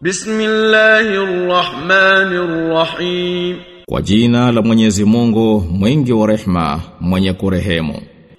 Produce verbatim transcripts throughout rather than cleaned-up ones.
Bismillahirrahmanirrahim. Kwa jina la Mwenyezi Mungu mwingi wa rehema mwenye kurehemu.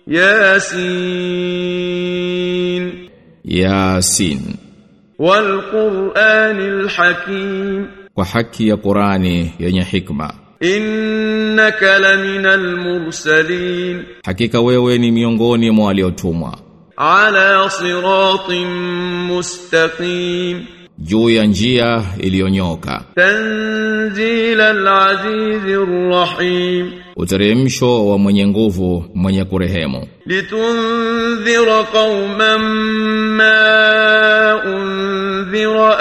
Yasin. Yasin. Wal Qur'anil Hakim. Kwa haki ya Qur'ani yenye hikma. Innaka laminal mursalin. Hakika wewe ni miongoni mwa waliotumwa. Ala siratin mustaqim. Juu ya njia iliyonyoka. Tanzilal azizir rahim. Uteremsho wa mwenye nguvu mwenye kurehemu. Litunzira qauman ma unzira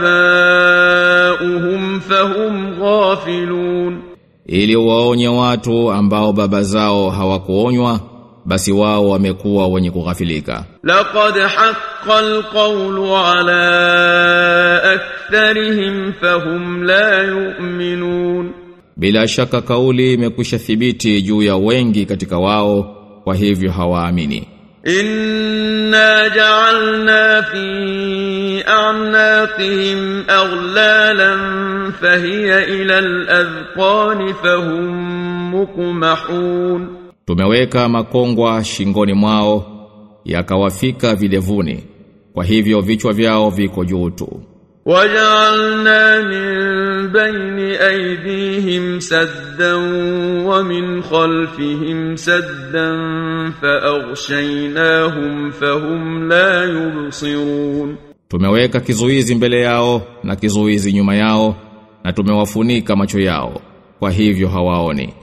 abauhum fahum ghafilun. Ili waonye watu ambao baba zao hawakuonywa, basi wao wamekuwa wenye kughafilika. Laqad haqqal qawlu ala aktharihim fahum la yu'minun. Bila shaka kauli imekwisha thibiti juu ya wengi katika wao, kwa hivyo hawaamini. Inna ja'alna fi a'naqihim aghlalan fahiya ila al-adhqani fahum muqmahun. Tumeweka makongwa shingoni mwao yakawafika vilevuni, kwa hivyo vichwa vyao viko juu tu. Waja'alna min bayni aydihim saddan wa min khalfihim saddan fa'aghshaynahum fahum la yubsirun. Tumeweka kizuizi mbele yao na kizuizi nyuma yao, na tumewafunika macho yao, kwa hivyo hawaoni.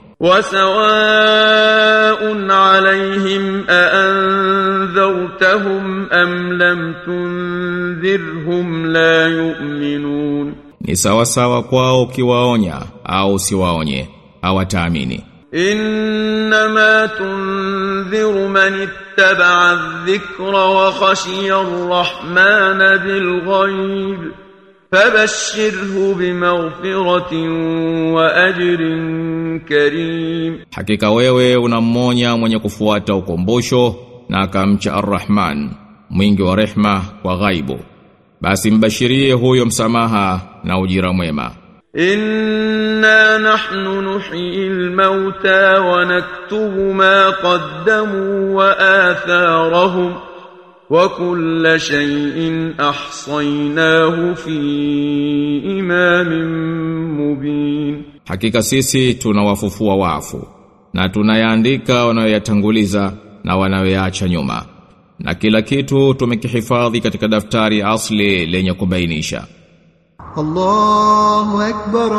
وسواء عليهم أأنذرتهم أم لم تنذرهم لا يؤمنون. Ni sawa sawa kwao kiwaonya au siwaonye, hawataamini. إنما تنذر من اتبع الذكر وخشي الرحمن بالغيب فبشره بمغفرة وأجر كريم. Hakika wewe unammonya mwenye kufuata ukumbusho na akamcha Ar-Rahman, mwingi wa rehma kwa ghaibu. Basi mbashirie huyo msamaha na ujira mwema. Inna nahnu nuhyil mauta wa naktubu ma qaddamu wa atharahum wa kulla shay'in ahsaynahu fi imamin mubin. Hakika sisi tunawafufua wafu na tunayaandika wanayoyatanguliza na wanayoyaacha nyuma, na kila kitu tumekihifadhi katika daftari asli lenye kubainisha. Allahu akbar,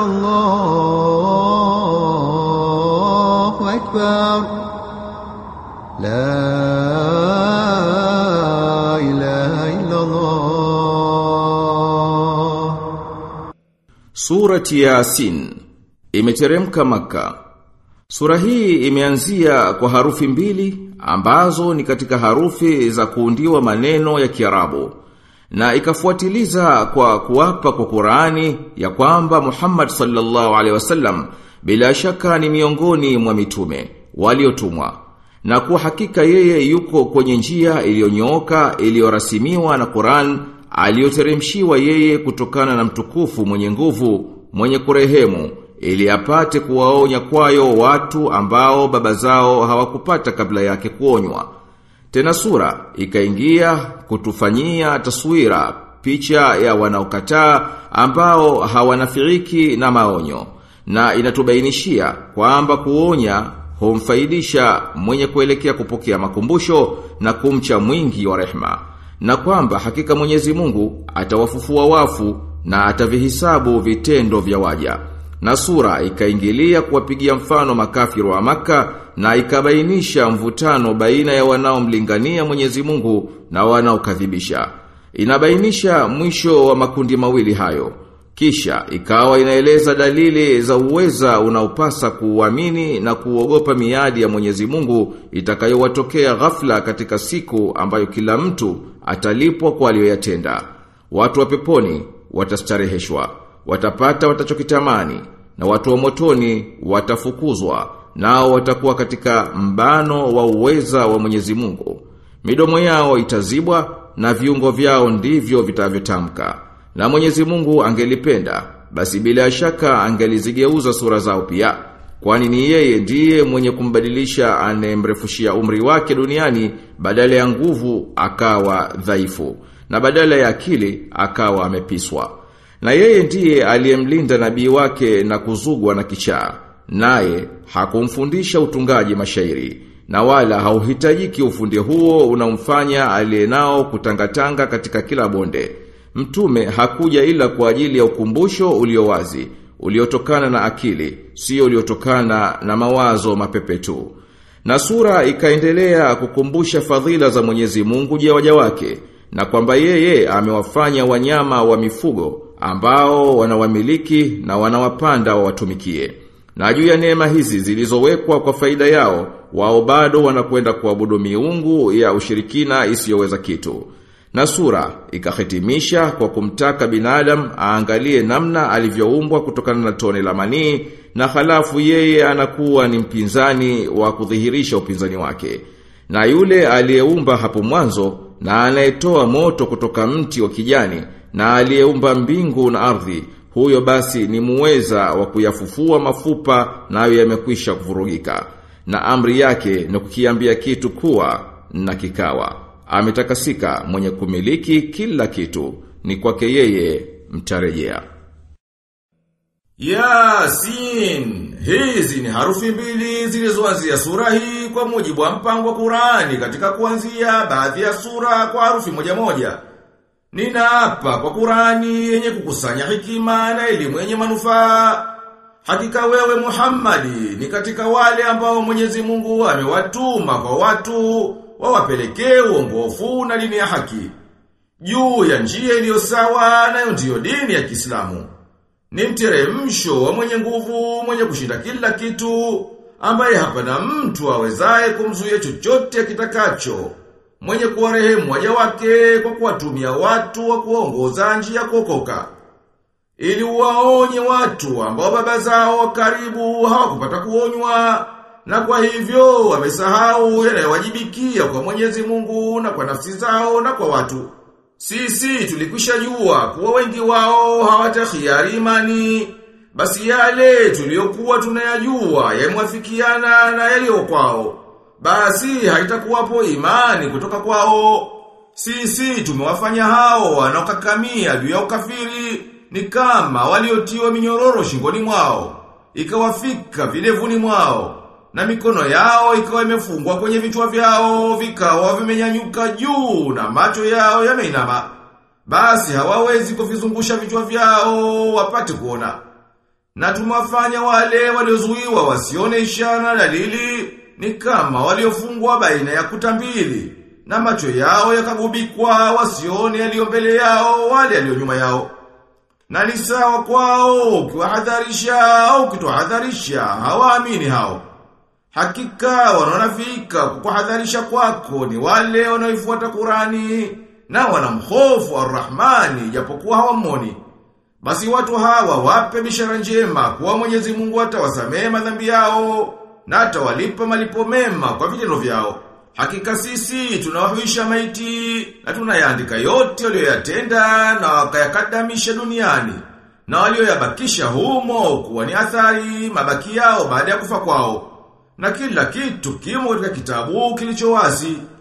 Allahu akbar, la ilaha illa Allah. Surati Yasin imeteremka Makka. Sura hii imeanzia kwa harufi mbili ambazo ni katika harufi za kuundiwa maneno ya Kiarabu, na ikafuatiliza kwa kuapa kwa Qur'ani ya kwamba Muhammad sallallahu alaihi wasallam bila shaka ni miongoni mwa mitume waliotumwa, na kwa hakika yeye yuko kwenye njia iliyonyooka iliyorasimiwa na Qur'an aliyoteremshiwa yeye kutokana na mtukufu mwenye nguvu mwenye kurehemu, ili apate kuwaonya kwayo watu ambao baba zao hawakupata kabla yake kuonywa. Tena sura ikaingia kutufanyia taswira picha ya wanaokataa ambao hawanafiiki na maonyo, na inatubainishia kwamba kuonya humfaidisha mwenye kuelekea kupokea makumbusho na kumcha mwingi wa rehma, na kwamba hakika Mwenyezi Mungu atawafufua wafu na atavihisabu vitendo vya waja. Na sura ikaingilia kuwapigia mfano makafiru wa Makka, na ikabainisha mvutano baina ya wanaomlingania Mwenyezi Mungu na wanaokadhibisha. Inabainisha mwisho wa makundi mawili hayo. Kisha ikawa inaeleza dalili za uweza unaopasa kuamini na kuogopa miadi ya Mwenyezi Mungu itakayowatokea ghafla katika siku ambayo kila mtu atalipwa kwa aliyoyatenda. Watu wa peponi watastareheshwa, watapata watachokitamani, na watu wa motoni watafukuzwa, nao watakuwa katika mbano wa uweza wa Mwenyezi Mungu. Midomo yao itazibwa na viungo vyao ndivyo vitavyotamka, Na Mwenyezi Mungu angelipenda, basi bila shaka angelizigeuza sura zao pia. Kwani ni yeye ndiye mwenye kumbadilisha anemrefushia umri wake duniani badala ya nguvu akawa dhaifu na badala ya akili akawa amepiswa. Na yeye ndiye aliyemlinda nabii wake na kuzugwa na kichaa. Naye hakumfundisha utungaji mashairi na wala hauhitajiki ufundi huo unaomfanya aliyenao kutangatanga katika kila bonde. Mtume hakuja ila kwa ajili ya ukumbusho ulio wazi, uliotokana na akili, sio uliotokana na mawazo mapepe tu. Na sura ikaendelea kukumbusha fadhila za Mwenyezi Mungu juu ya waja wake, na kwamba yeye amewafanya wanyama wa mifugo ambao wanawamiliki na wanawapanda wawatumikie. Na juu ya neema hizi zilizowekwa kwa faida yao, wao bado wanakwenda kuabudu miungu ya ushirikina isiyoweza kitu. Na sura ikahitimisha kwa kumtaka binadamu aangalie namna alivyoumbwa kutokana na tone la manii, na halafu yeye anakuwa ni mpinzani wa kudhihirisha upinzani wake. Na yule aliyeumba hapo mwanzo na anayetoa moto kutoka mti wa kijani na aliyeumba mbingu na ardhi, huyo basi ni muweza wa kuyafufua mafupa nayo yamekwisha kuvurugika. Na amri yake ni kukiambia kitu kuwa na kikawa. Ametakasika mwenye kumiliki kila kitu, ni kwake yeye mtarejea. Yasin, hizi ni harufi mbili zilizoanzia sura hii kwa mujibu wa mpango wa Qur'ani katika kuanzia baadhi ya sura kwa harufi moja moja. Ninaapa kwa Qur'ani yenye kukusanya hikima na elimu yenye manufaa. Hakika wewe Muhammadi ni katika wale ambao Mwenyezi Mungu amewatuma kwa watu wawapelekee uongofu na dini ya haki, juu ya njia iliyo sawa, nayo ndiyo dini ya Kiislamu. Ni mteremsho wa mwenye nguvu, mwenye kushinda kila kitu, ambaye hapana mtu awezaye kumzuia chochote kitakacho, mwenye kuwarehemu waja wake kwa kuwatumia watu wa kuongoza njia kuokoka, ili waonye watu ambao baba zao karibu hawakupata kuonywa, na kwa hivyo wamesahau yanayowajibikia kwa Mwenyezi Mungu na kwa nafsi zao na kwa watu. Sisi tulikwisha jua kuwa wengi wao hawatahiari imani, basi yale tuliyokuwa tunayajua yamwafikiana na yaliyo kwao, basi haitakuwapo imani kutoka kwao. Sisi tumewafanya hao wanaokakamia juu ya ukafiri ni kama waliotiwa minyororo shingoni mwao, ikawafika vilevuni mwao, na mikono yao ikawa imefungwa kwenye vichwa vyao, vikawa vimenyanyuka juu na macho yao yameinama. Basi hawawezi kuvizungusha vichwa vyao wapate kuona. Na tumwafanya wale waliozuiwa wasione ishara dalili ni kama waliofungwa baina ya kuta mbili, na macho yao yakagubikwa wasione yaliyo mbele yao wale yaliyo nyuma yao. Na ni sawa kwao ukiwahadharisha au ukitohadharisha, hawaamini hao. Hakika wanaonafika kukuhadharisha kwako ni wale wanaoifuata Qur'ani na wanamhofu Ar-Rahmani japokuwa hawamoni. Basi watu hawa wape bishara njema kuwa Mwenyezi Mungu atawasamehe madhambi yao na atawalipa malipo mema kwa vitendo vyao. Hakika sisi tunawahuisha maiti na tunayaandika yote walioyatenda na wakayakadamisha duniani, na walioyabakisha humo kuwa ni athari mabaki yao baada ya kufa kwao. Na kila kitu kimo katika kitabu kilicho wazi.